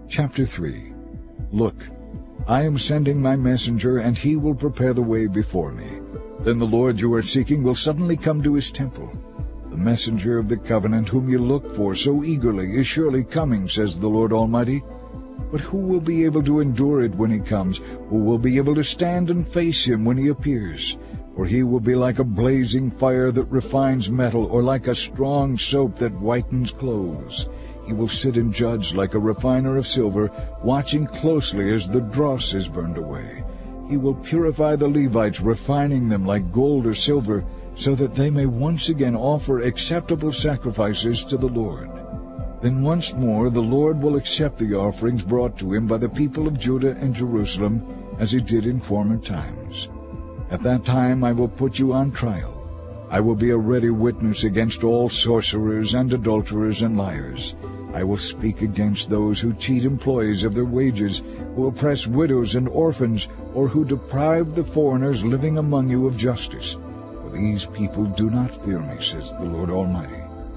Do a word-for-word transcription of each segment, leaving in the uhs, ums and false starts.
Chapter three. Look, I am sending my messenger, and he will prepare the way before me. Then the Lord you are seeking will suddenly come to his temple. The messenger of the covenant whom you look for so eagerly is surely coming, says the Lord Almighty. But who will be able to endure it when he comes? Who will be able to stand and face him when he appears? For he will be like a blazing fire that refines metal, or like a strong soap that whitens clothes. He will sit and judge like a refiner of silver, watching closely as the dross is burned away. He will purify the Levites, refining them like gold or silver, so that they may once again offer acceptable sacrifices to the Lord. Then once more the Lord will accept the offerings brought to him by the people of Judah and Jerusalem, as he did in former times. At that time I will put you on trial. I will be a ready witness against all sorcerers and adulterers and liars. I will speak against those who cheat employees of their wages, who oppress widows and orphans, or who deprive the foreigners living among you of justice. For these people do not fear me, says the Lord Almighty.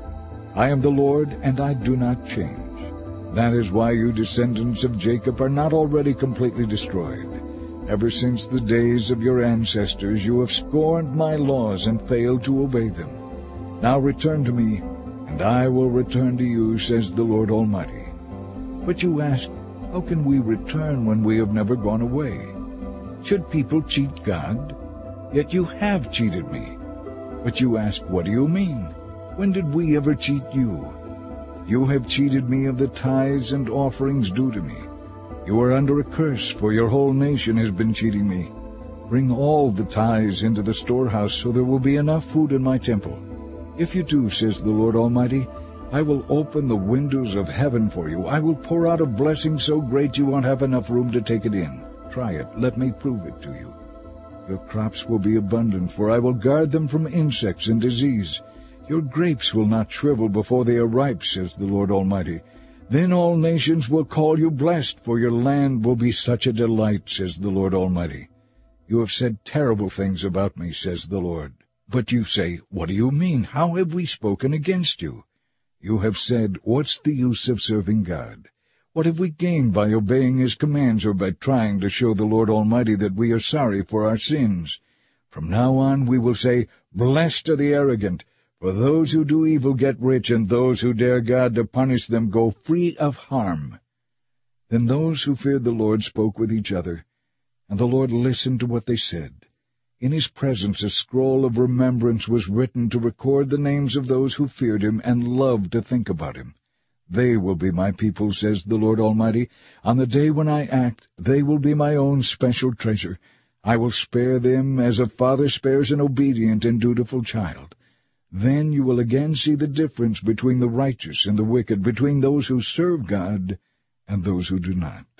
I am the Lord, and I do not change. That is why you descendants of Jacob are not already completely destroyed. Ever since the days of your ancestors you have scorned my laws and failed to obey them. Now return to me, and I will return to you, says the Lord Almighty. But you ask, how can we return when we have never gone away? Should people cheat God? Yet you have cheated me. But you ask, what do you mean? When did we ever cheat you? You have cheated me of the tithes and offerings due to me. You are under a curse, for your whole nation has been cheating me. Bring all the tithes into the storehouse, so there will be enough food in my temple. If you do, says the Lord Almighty, I will open the windows of heaven for you. I will pour out a blessing so great you won't have enough room to take it in. Try it. Let me prove it to you. Your crops will be abundant, for I will guard them from insects and disease. Your grapes will not shrivel before they are ripe, says the Lord Almighty. Then all nations will call you blessed, for your land will be such a delight, says the Lord Almighty. You have said terrible things about me, says the Lord. But you say, what do you mean? How have we spoken against you? You have said, what's the use of serving God? What have we gained by obeying his commands, or by trying to show the Lord Almighty that we are sorry for our sins? From now on we will say, blessed are the arrogant. For those who do evil get rich, and those who dare God to punish them go free of harm. Then those who feared the Lord spoke with each other, and the Lord listened to what they said. In his presence a scroll of remembrance was written to record the names of those who feared him and loved to think about him. They will be my people, says the Lord Almighty. On the day when I act, they will be my own special treasure. I will spare them as a father spares an obedient and dutiful child. Then you will again see the difference between the righteous and the wicked, between those who serve God and those who do not.